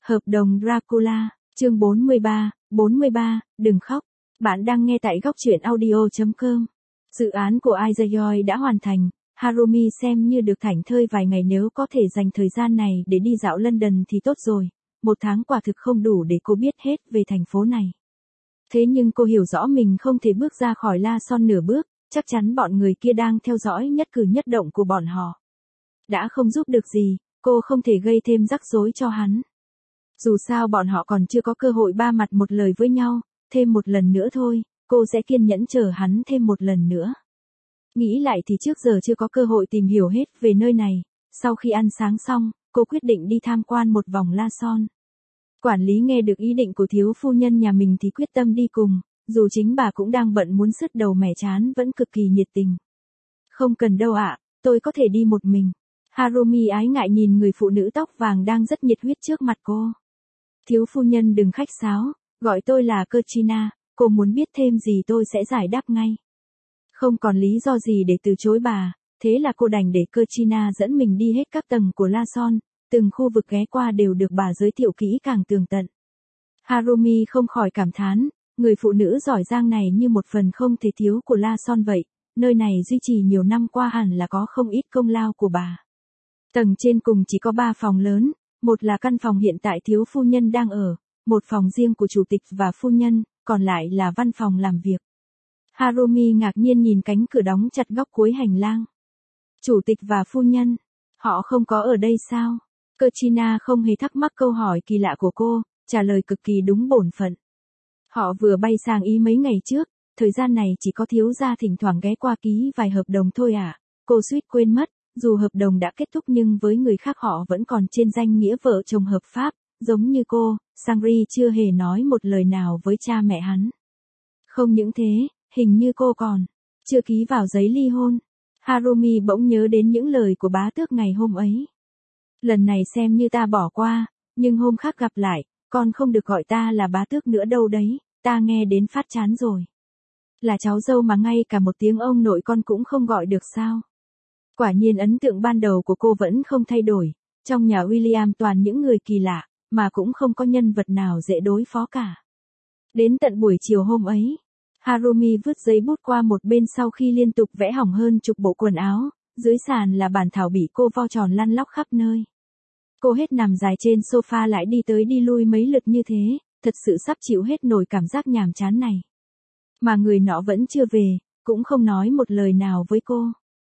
Hợp đồng Dracula, chương 43, đừng khóc. Bạn đang nghe tại góc truyện audio.com. Dự án của Isayoi đã hoàn thành, Harumi xem như được thảnh thơi vài ngày, nếu có thể dành thời gian này để đi dạo London thì tốt rồi. Một tháng quả thực không đủ để cô biết hết về thành phố này. Thế nhưng cô hiểu rõ mình không thể bước ra khỏi La Son nửa bước, chắc chắn bọn người kia đang theo dõi nhất cử nhất động của bọn họ. Đã không giúp được gì, cô không thể gây thêm rắc rối cho hắn. Dù sao bọn họ còn chưa có cơ hội ba mặt một lời với nhau, thêm một lần nữa thôi, cô sẽ kiên nhẫn chờ hắn thêm một lần nữa. Nghĩ lại thì trước giờ chưa có cơ hội tìm hiểu hết về nơi này, sau khi ăn sáng xong, cô quyết định đi tham quan một vòng La Son. Quản lý nghe được ý định của thiếu phu nhân nhà mình thì quyết tâm đi cùng, dù chính bà cũng đang bận muốn sứt đầu mẻ trán vẫn cực kỳ nhiệt tình. Không cần đâu ạ, tôi có thể đi một mình. Harumi ái ngại nhìn người phụ nữ tóc vàng đang rất nhiệt huyết trước mặt cô. Thiếu phu nhân đừng khách sáo, gọi tôi là Kuchina, cô muốn biết thêm gì tôi sẽ giải đáp ngay. Không còn lý do gì để từ chối bà, thế là cô đành để Kuchina dẫn mình đi hết các tầng của La Son, từng khu vực ghé qua đều được bà giới thiệu kỹ càng tường tận. Harumi không khỏi cảm thán, người phụ nữ giỏi giang này như một phần không thể thiếu của La Son vậy, nơi này duy trì nhiều năm qua hẳn là có không ít công lao của bà. Tầng trên cùng chỉ có 3 phòng lớn, một là căn phòng hiện tại thiếu phu nhân đang ở, một phòng riêng của chủ tịch và phu nhân, còn lại là văn phòng làm việc. Harumi ngạc nhiên nhìn cánh cửa đóng chặt góc cuối hành lang. Chủ tịch và phu nhân, họ không có ở đây sao? Kuchina không hề thắc mắc câu hỏi kỳ lạ của cô, trả lời cực kỳ đúng bổn phận. Họ vừa bay sang Ý mấy ngày trước, thời gian này chỉ có thiếu gia thỉnh thoảng ghé qua ký vài hợp đồng thôi à. Cô suýt quên mất, dù hợp đồng đã kết thúc nhưng với người khác họ vẫn còn trên danh nghĩa vợ chồng hợp pháp, giống như cô, Sangri chưa hề nói một lời nào với cha mẹ hắn. Không những thế, hình như cô còn chưa ký vào giấy ly hôn. Harumi bỗng nhớ đến những lời của bá tước ngày hôm ấy. Lần này xem như ta bỏ qua, nhưng hôm khác gặp lại, con không được gọi ta là bá tước nữa đâu đấy, ta nghe đến phát chán rồi. Là cháu dâu mà ngay cả một tiếng ông nội con cũng không gọi được sao? Quả nhiên ấn tượng ban đầu của cô vẫn không thay đổi, trong nhà William toàn những người kỳ lạ, mà cũng không có nhân vật nào dễ đối phó cả. Đến tận buổi chiều hôm ấy, Harumi vứt giấy bút qua một bên sau khi liên tục vẽ hỏng hơn chục bộ quần áo, dưới sàn là bản thảo bị cô vo tròn lăn lóc khắp nơi. Cô hết nằm dài trên sofa lại đi tới đi lui mấy lượt như thế, thật sự sắp chịu hết nổi cảm giác nhàm chán này. Mà người nọ vẫn chưa về, cũng không nói một lời nào với cô.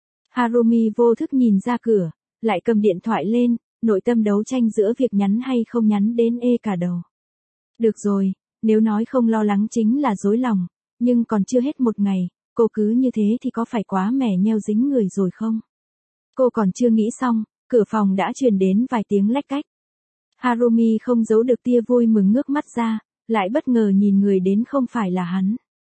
Harumi vô thức nhìn ra cửa, lại cầm điện thoại lên, nội tâm đấu tranh giữa việc nhắn hay không nhắn đến ê cả đầu. Được rồi, nếu nói không lo lắng chính là dối lòng, nhưng còn chưa hết một ngày, cô cứ như thế thì có phải quá mẻ nheo dính người rồi không? Cô còn chưa nghĩ xong, cửa phòng đã truyền đến vài tiếng lách cách. Harumi không giấu được tia vui mừng ngước mắt ra, lại bất ngờ nhìn người đến không phải là hắn.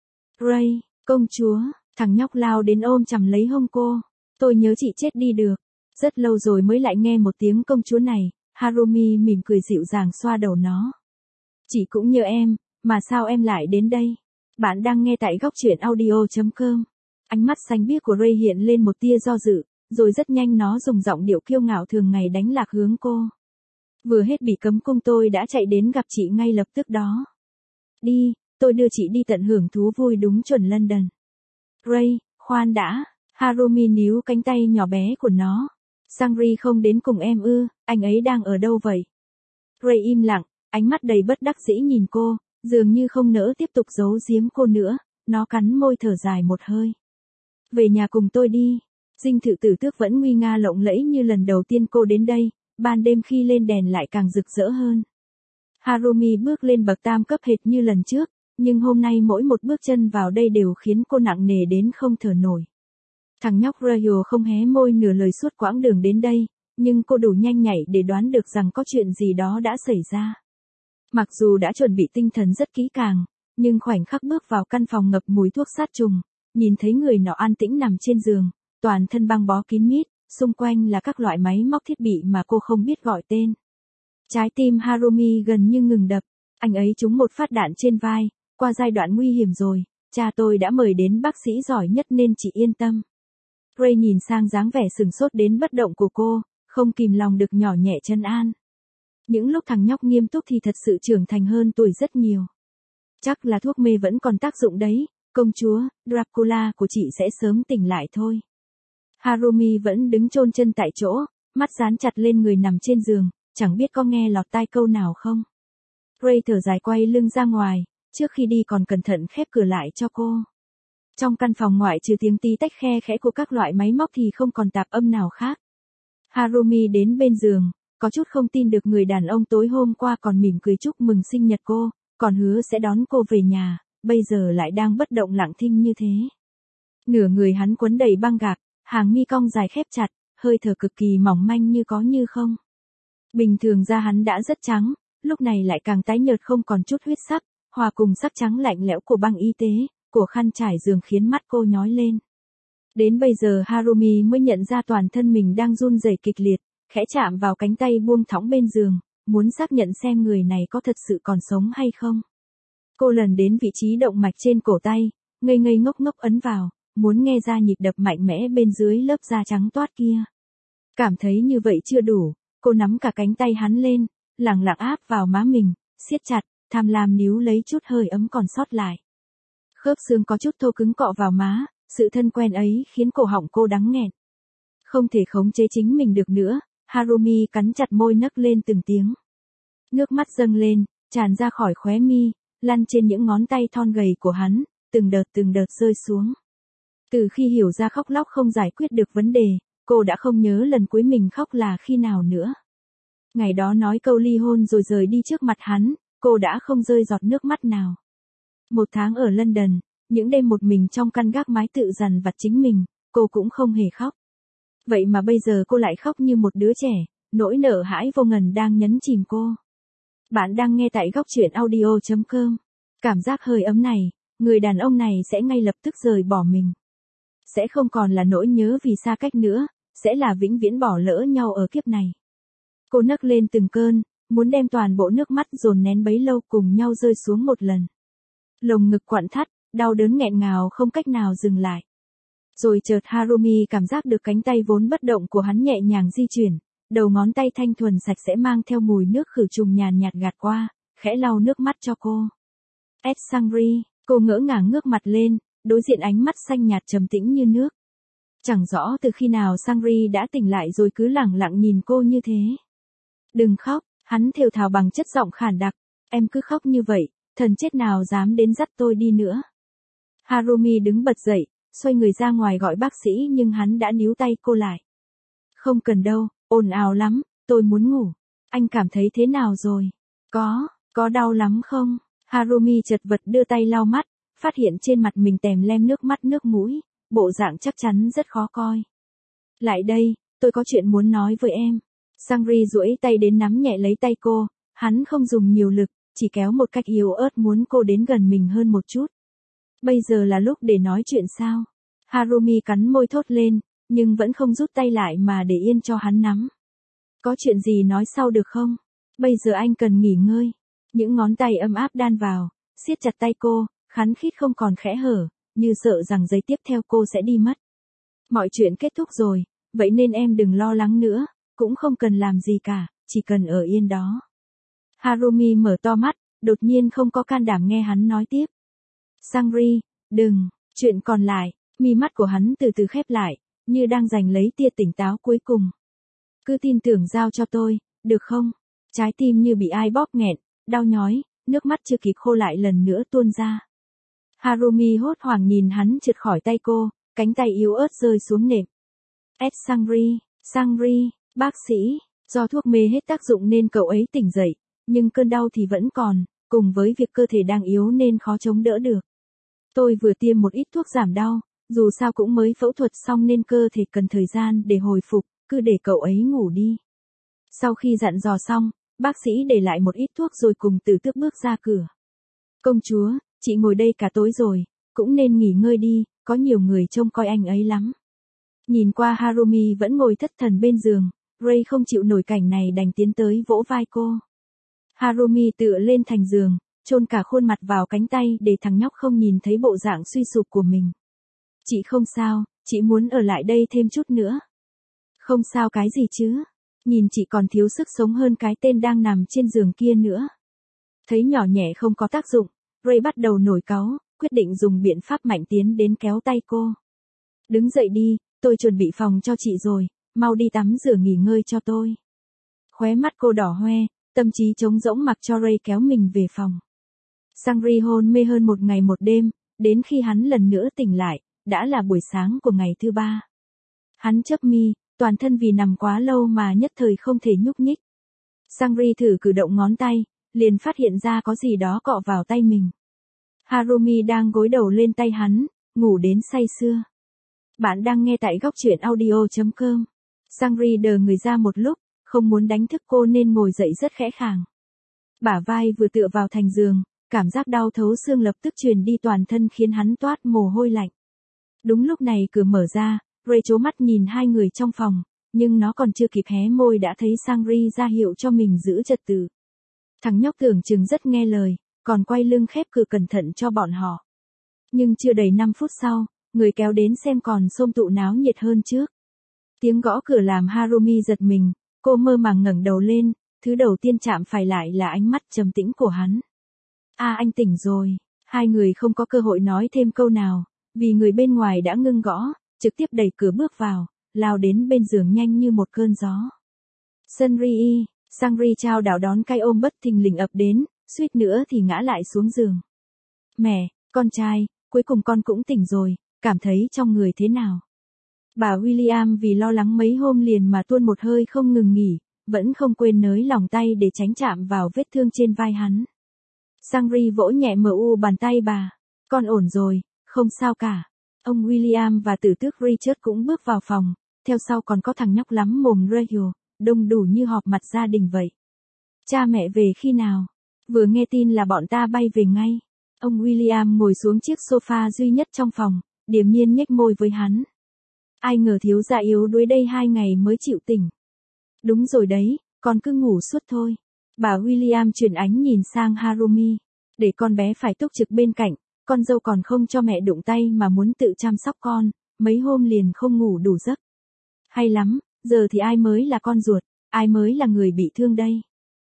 Ray, công chúa, thằng nhóc lao đến ôm chầm lấy hông cô. Tôi nhớ chị chết đi được. Rất lâu rồi mới lại nghe một tiếng công chúa này, Harumi mỉm cười dịu dàng xoa đầu nó. Chị cũng như em, mà sao em lại đến đây? Bạn đang nghe tại góc truyện audio.com. Ánh mắt xanh biếc của Ray hiện lên một tia do dự, rồi rất nhanh nó dùng giọng điệu kiêu ngạo thường ngày đánh lạc hướng cô. Vừa hết bị cấm cung tôi đã chạy đến gặp chị ngay lập tức đó. Đi, tôi đưa chị đi tận hưởng thú vui đúng chuẩn London. Ray, khoan đã. Harumi níu cánh tay nhỏ bé của nó. Sangri không đến cùng em ư, anh ấy đang ở đâu vậy? Ray im lặng, ánh mắt đầy bất đắc dĩ nhìn cô, dường như không nỡ tiếp tục giấu giếm cô nữa, nó cắn môi thở dài một hơi. Về nhà cùng tôi đi. Dinh thự Tử Tước vẫn nguy nga lộng lẫy như lần đầu tiên cô đến đây, ban đêm khi lên đèn lại càng rực rỡ hơn. Harumi bước lên bậc tam cấp hệt như lần trước, nhưng hôm nay mỗi một bước chân vào đây đều khiến cô nặng nề đến không thở nổi. Thằng nhóc Royal không hé môi nửa lời suốt quãng đường đến đây, nhưng cô đủ nhanh nhạy để đoán được rằng có chuyện gì đó đã xảy ra. Mặc dù đã chuẩn bị tinh thần rất kỹ càng, nhưng khoảnh khắc bước vào căn phòng ngập mùi thuốc sát trùng, nhìn thấy người nọ an tĩnh nằm trên giường, toàn thân băng bó kín mít, xung quanh là các loại máy móc thiết bị mà cô không biết gọi tên. Trái tim Harumi gần như ngừng đập, anh ấy trúng một phát đạn trên vai, qua giai đoạn nguy hiểm rồi, cha tôi đã mời đến bác sĩ giỏi nhất nên chị yên tâm. Ray nhìn sang dáng vẻ sừng sốt đến bất động của cô, không kìm lòng được nhỏ nhẹ trấn an. Những lúc thằng nhóc nghiêm túc thì thật sự trưởng thành hơn tuổi rất nhiều. Chắc là thuốc mê vẫn còn tác dụng đấy, công chúa, Dracula của chị sẽ sớm tỉnh lại thôi. Harumi vẫn đứng chôn chân tại chỗ, mắt dán chặt lên người nằm trên giường, chẳng biết có nghe lọt tai câu nào không. Ray thở dài quay lưng ra ngoài, trước khi đi còn cẩn thận khép cửa lại cho cô. Trong căn phòng ngoại trừ tiếng tí tách khe khẽ của các loại máy móc thì không còn tạp âm nào khác. Harumi đến bên giường, có chút không tin được người đàn ông tối hôm qua còn mỉm cười chúc mừng sinh nhật cô, còn hứa sẽ đón cô về nhà, bây giờ lại đang bất động lặng thinh như thế. Nửa người hắn quấn đầy băng gạc, hàng mi cong dài khép chặt, hơi thở cực kỳ mỏng manh như có như không. Bình thường da hắn đã rất trắng, lúc này lại càng tái nhợt không còn chút huyết sắc, hòa cùng sắc trắng lạnh lẽo của băng y tế, của khăn trải giường khiến mắt cô nhói lên. Đến bây giờ Harumi mới nhận ra toàn thân mình đang run rẩy kịch liệt, khẽ chạm vào cánh tay buông thõng bên giường, muốn xác nhận xem người này có thật sự còn sống hay không. Cô lần đến vị trí động mạch trên cổ tay, ngây ngây ngốc ngốc ấn vào, muốn nghe ra nhịp đập mạnh mẽ bên dưới lớp da trắng toát kia. Cảm thấy như vậy chưa đủ, cô nắm cả cánh tay hắn lên, lẳng lặng áp vào má mình, siết chặt, tham lam níu lấy chút hơi ấm còn sót lại. Khớp xương có chút thô cứng cọ vào má, sự thân quen ấy khiến cổ họng cô đắng nghẹn. Không thể khống chế chính mình được nữa, Harumi cắn chặt môi nấc lên từng tiếng. Nước mắt dâng lên, tràn ra khỏi khóe mi, lăn trên những ngón tay thon gầy của hắn, từng đợt rơi xuống. Từ khi hiểu ra khóc lóc không giải quyết được vấn đề, cô đã không nhớ lần cuối mình khóc là khi nào nữa. Ngày đó nói câu ly hôn rồi rời đi trước mặt hắn, cô đã không rơi giọt nước mắt nào. 1 tháng ở London, những đêm một mình trong căn gác mái tự dằn vặt chính mình, cô cũng không hề khóc. Vậy mà bây giờ cô lại khóc như một đứa trẻ, nỗi nợ hãi vô ngần đang nhấn chìm cô. Bạn đang nghe tại góc truyện audio.com. Cảm giác hơi ấm này, người đàn ông này sẽ ngay lập tức rời bỏ mình. Sẽ không còn là nỗi nhớ vì xa cách nữa, sẽ là vĩnh viễn bỏ lỡ nhau ở kiếp này. Cô nấc lên từng cơn, muốn đem toàn bộ nước mắt dồn nén bấy lâu cùng nhau rơi xuống một lần. Lồng ngực quặn thắt, đau đớn nghẹn ngào không cách nào dừng lại. Rồi chợt Harumi cảm giác được cánh tay vốn bất động của hắn nhẹ nhàng di chuyển, đầu ngón tay thanh thuần sạch sẽ mang theo mùi nước khử trùng nhàn nhạt gạt qua, khẽ lau nước mắt cho cô. Ed Sangri, cô ngỡ ngàng ngước mặt lên, đối diện ánh mắt xanh nhạt trầm tĩnh như nước. Chẳng rõ từ khi nào Sangri đã tỉnh lại rồi cứ lẳng lặng nhìn cô như thế. Đừng khóc, hắn thều thào bằng chất giọng khàn đặc, em cứ khóc như vậy, thần chết nào dám đến dắt tôi đi nữa. Harumi đứng bật dậy, xoay người ra ngoài gọi bác sĩ nhưng hắn đã níu tay cô lại. Không cần đâu, ồn ào lắm, tôi muốn ngủ. Anh cảm thấy thế nào rồi? Có đau lắm không? Harumi chật vật đưa tay lau mắt, phát hiện trên mặt mình tèm lem nước mắt nước mũi, bộ dạng chắc chắn rất khó coi. Lại đây, tôi có chuyện muốn nói với em. Sangri duỗi tay đến nắm nhẹ lấy tay cô, hắn không dùng nhiều lực, chỉ kéo một cách yếu ớt muốn cô đến gần mình hơn một chút. Bây giờ là lúc để nói chuyện sao? Harumi cắn môi thốt lên, nhưng vẫn không rút tay lại mà để yên cho hắn nắm. Có chuyện gì nói sau được không? Bây giờ anh cần nghỉ ngơi. Những ngón tay ấm áp đan vào, siết chặt tay cô, khắn khít không còn khẽ hở, như sợ rằng giây tiếp theo cô sẽ đi mất. Mọi chuyện kết thúc rồi, vậy nên em đừng lo lắng nữa, cũng không cần làm gì cả, chỉ cần ở yên đó. Harumi mở to mắt, đột nhiên không có can đảm nghe hắn nói tiếp. Sangri, đừng, chuyện còn lại, mi mắt của hắn từ từ khép lại, như đang giành lấy tia tỉnh táo cuối cùng. Cứ tin tưởng giao cho tôi, được không? Trái tim như bị ai bóp nghẹn, đau nhói, nước mắt chưa kịp khô lại lần nữa tuôn ra. Harumi hốt hoảng nhìn hắn trượt khỏi tay cô, cánh tay yếu ớt rơi xuống nệm. Ed Sangri, bác sĩ, do thuốc mê hết tác dụng nên cậu ấy tỉnh dậy, nhưng cơn đau thì vẫn còn, cùng với việc cơ thể đang yếu nên khó chống đỡ được. Tôi vừa tiêm một ít thuốc giảm đau, dù sao cũng mới phẫu thuật xong nên cơ thể cần thời gian để hồi phục, cứ để cậu ấy ngủ đi. Sau khi dặn dò xong, bác sĩ để lại một ít thuốc rồi cùng từ tước bước ra cửa. Công chúa, chị ngồi đây cả tối rồi, cũng nên nghỉ ngơi đi, có nhiều người trông coi anh ấy lắm. Nhìn qua Harumi vẫn ngồi thất thần bên giường, Ray không chịu nổi cảnh này đành tiến tới vỗ vai cô. Harumi tựa lên thành giường, chôn cả khuôn mặt vào cánh tay để thằng nhóc không nhìn thấy bộ dạng suy sụp của mình. Chị không sao, chị muốn ở lại đây thêm chút nữa. Không sao cái gì chứ? Nhìn chị còn thiếu sức sống hơn cái tên đang nằm trên giường kia nữa. Thấy nhỏ nhẹ không có tác dụng, Ray bắt đầu nổi cáu, quyết định dùng biện pháp mạnh tiến đến kéo tay cô. Đứng dậy đi, tôi chuẩn bị phòng cho chị rồi, mau đi tắm rửa nghỉ ngơi cho tôi. Khóe mắt cô đỏ hoe, tâm trí trống rỗng mặc cho Ray kéo mình về phòng. Sangri hôn mê hơn một ngày một đêm, đến khi hắn lần nữa tỉnh lại, đã là buổi sáng của ngày thứ 3. Hắn chớp mi, toàn thân vì nằm quá lâu mà nhất thời không thể nhúc nhích. Sangri thử cử động ngón tay, liền phát hiện ra có gì đó cọ vào tay mình. Harumi đang gối đầu lên tay hắn, ngủ đến say sưa. Bạn đang nghe tại góc truyện audio.com. Sangri đờ người ra một lúc, không muốn đánh thức cô nên ngồi dậy rất khẽ khàng. Bả vai vừa tựa vào thành giường, cảm giác đau thấu xương lập tức truyền đi toàn thân khiến hắn toát mồ hôi lạnh. Đúng lúc này cửa mở ra, Ray trố mắt nhìn hai người trong phòng, nhưng nó còn chưa kịp hé môi đã thấy Sangri ra hiệu cho mình giữ trật tự. Thằng nhóc tưởng chừng rất nghe lời, còn quay lưng khép cửa cẩn thận cho bọn họ. Nhưng chưa đầy 5 phút sau, người kéo đến xem còn xôm tụ náo nhiệt hơn trước. Tiếng gõ cửa làm Harumi giật mình, cô mơ màng ngẩng đầu lên, thứ đầu tiên chạm phải lại là ánh mắt trầm tĩnh của hắn. Anh tỉnh rồi. Hai người không có cơ hội nói thêm câu nào, vì người bên ngoài đã ngưng gõ, trực tiếp đẩy cửa bước vào, lao đến bên giường nhanh như một cơn gió. Sangri trao đảo đón cái ôm bất thình lình ập đến, suýt nữa thì ngã lại xuống giường. Mẹ, con trai, cuối cùng con cũng tỉnh rồi, cảm thấy trong người thế nào? Bà William vì lo lắng mấy hôm liền mà tuôn một hơi không ngừng nghỉ, vẫn không quên nới lòng tay để tránh chạm vào vết thương trên vai hắn. Sangri vỗ nhẹ bàn tay bà. Con ổn rồi, không sao cả. Ông William và tử tước Richard cũng bước vào phòng, theo sau còn có thằng nhóc lắm mồm Rahel, đông đủ như họp mặt gia đình vậy. Cha mẹ về khi nào? Vừa nghe tin là bọn ta bay về ngay. Ông William ngồi xuống chiếc sofa duy nhất trong phòng, điềm nhiên nhếch môi với hắn. Ai ngờ thiếu gia yếu đuối đây 2 ngày mới chịu tỉnh. Đúng rồi đấy, con cứ ngủ suốt thôi. Bà William chuyển ánh nhìn sang Harumi. Để con bé phải túc trực bên cạnh, con dâu còn không cho mẹ đụng tay mà muốn tự chăm sóc con, mấy hôm liền không ngủ đủ giấc. Hay lắm, giờ thì ai mới là con ruột, ai mới là người bị thương đây?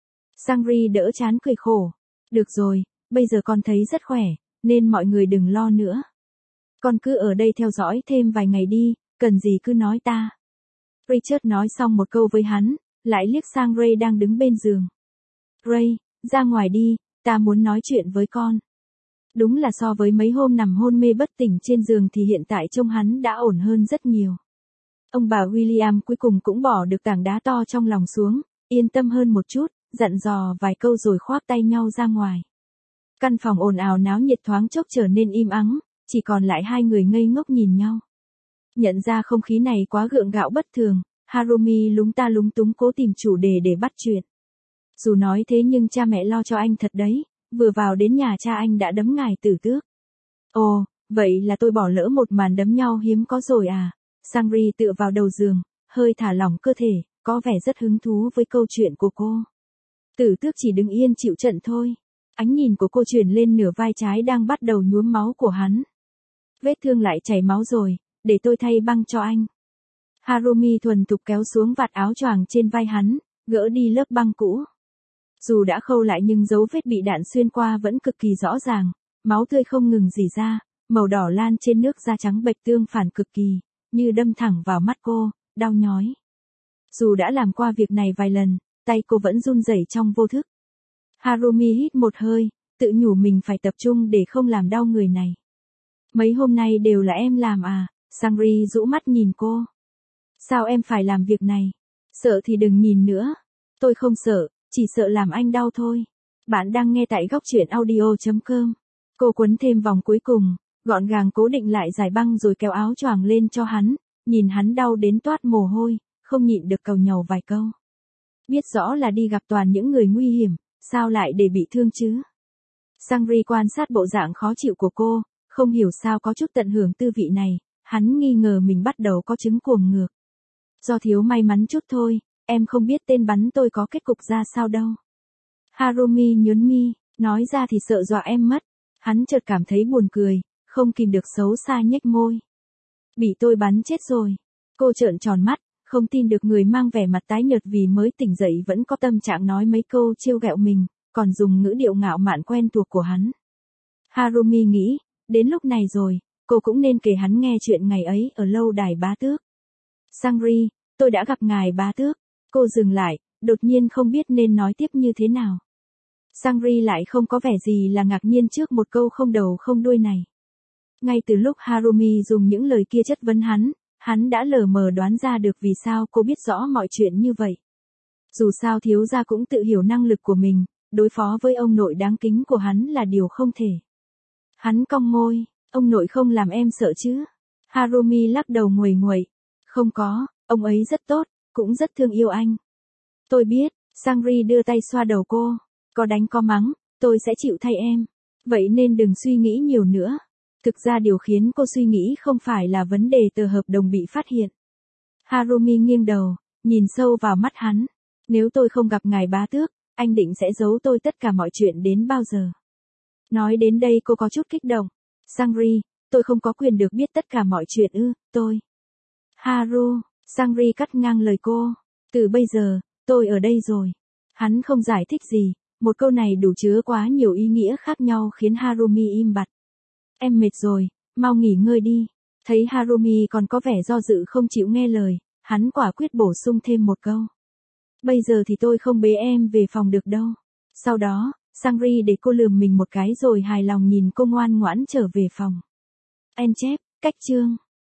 Sangri đỡ chán cười khổ. Được rồi, bây giờ con thấy rất khỏe, nên mọi người đừng lo nữa. Con cứ ở đây theo dõi thêm vài ngày đi, cần gì cứ nói ta. Richard nói xong một câu với hắn, lại liếc sang Ray đang đứng bên giường. Ray, ra ngoài đi, ta muốn nói chuyện với con. Đúng là so với mấy hôm nằm hôn mê bất tỉnh trên giường thì hiện tại trông hắn đã ổn hơn rất nhiều. Ông bà William cuối cùng cũng bỏ được tảng đá to trong lòng xuống, yên tâm hơn một chút, dặn dò vài câu rồi khoác tay nhau ra ngoài. Căn phòng ồn ào náo nhiệt thoáng chốc trở nên im ắng, chỉ còn lại hai người ngây ngốc nhìn nhau. Nhận ra không khí này quá gượng gạo bất thường, Harumi lúng ta lúng túng cố tìm chủ đề để bắt chuyện. Dù nói thế nhưng cha mẹ lo cho anh thật đấy, vừa vào đến nhà cha anh đã đấm ngài tử tước. Ồ, vậy là tôi bỏ lỡ một màn đấm nhau hiếm có rồi à? Sangri tựa vào đầu giường, hơi thả lỏng cơ thể, có vẻ rất hứng thú với câu chuyện của cô. Tử tước chỉ đứng yên chịu trận thôi. Ánh nhìn của cô chuyển lên nửa vai trái đang bắt đầu nhuốm máu của hắn. Vết thương lại chảy máu rồi, để tôi thay băng cho anh. Harumi thuần thục kéo xuống vạt áo choàng trên vai hắn, gỡ đi lớp băng cũ. Dù đã khâu lại nhưng dấu vết bị đạn xuyên qua vẫn cực kỳ rõ ràng, máu tươi không ngừng rỉ ra, màu đỏ lan trên nước da trắng bệch tương phản cực kỳ, như đâm thẳng vào mắt cô, đau nhói. Dù đã làm qua việc này vài lần, tay cô vẫn run rẩy trong vô thức. Harumi hít một hơi, tự nhủ mình phải tập trung để không làm đau người này. Mấy hôm nay đều là em làm à? Sangri rũ mắt nhìn cô. Sao em phải làm việc này? Sợ thì đừng nhìn nữa. Tôi không sợ, chỉ sợ làm anh đau thôi. Bạn đang nghe tại góc truyện audio.com. Cô quấn thêm vòng cuối cùng, gọn gàng cố định lại giải băng rồi kéo áo choàng lên cho hắn, nhìn hắn đau đến toát mồ hôi, không nhịn được càu nhàu vài câu. Biết rõ là đi gặp toàn những người nguy hiểm, sao lại để bị thương chứ? Sangri quan sát bộ dạng khó chịu của cô, không hiểu sao có chút tận hưởng tư vị này, hắn nghi ngờ mình bắt đầu có chứng cuồng ngược. Do thiếu may mắn chút thôi, em không biết tên bắn tôi có kết cục ra sao đâu. Harumi nhớn mi, nói ra thì sợ dọa em mất. Hắn chợt cảm thấy buồn cười, không kìm được xấu xa nhếch môi. Bị tôi bắn chết rồi. Cô trợn tròn mắt, Không tin được người mang vẻ mặt tái nhợt vì mới tỉnh dậy vẫn có tâm trạng nói mấy câu trêu ghẹo mình, còn dùng ngữ điệu ngạo mạn quen thuộc của hắn. Harumi nghĩ, đến lúc này rồi, cô cũng nên kể hắn nghe chuyện ngày ấy ở lâu đài bá tước. Sangri, tôi đã gặp ngài bá tước. Cô dừng lại, đột nhiên không biết nên nói tiếp như thế nào. Sangri lại không có vẻ gì là ngạc nhiên trước một câu không đầu không đuôi này. Ngay từ lúc Harumi dùng những lời kia chất vấn hắn đã lờ mờ đoán ra được vì sao cô biết rõ mọi chuyện như vậy. Dù sao thiếu gia cũng tự hiểu năng lực của mình, đối phó với ông nội đáng kính của hắn là điều không thể. Hắn cong môi, ông nội không làm em sợ chứ? Harumi lắc đầu nguầy nguậy. Không có, ông ấy rất tốt, cũng rất thương yêu anh. Tôi biết, Sangri đưa tay xoa đầu cô. Có đánh có mắng, tôi sẽ chịu thay em. Vậy nên đừng suy nghĩ nhiều nữa. Thực ra điều khiến cô suy nghĩ không phải là vấn đề tờ hợp đồng bị phát hiện. Harumi nghiêng đầu, nhìn sâu vào mắt hắn. Nếu tôi không gặp ngài bá tước, anh định sẽ giấu tôi tất cả mọi chuyện đến bao giờ? Nói đến đây cô có chút kích động. Sangri, tôi không có quyền được biết tất cả mọi chuyện ư, tôi. Haru, Sangri cắt ngang lời cô. Từ bây giờ, tôi ở đây rồi. Hắn không giải thích gì, một câu này đủ chứa quá nhiều ý nghĩa khác nhau khiến Harumi im bặt. Em mệt rồi, mau nghỉ ngơi đi. Thấy Harumi còn có vẻ do dự không chịu nghe lời, hắn quả quyết bổ sung thêm một câu. Bây giờ thì tôi không bế em về phòng được đâu. Sau đó, Sangri để cô lườm mình một cái rồi hài lòng nhìn cô ngoan ngoãn trở về phòng. En chép, cách chương.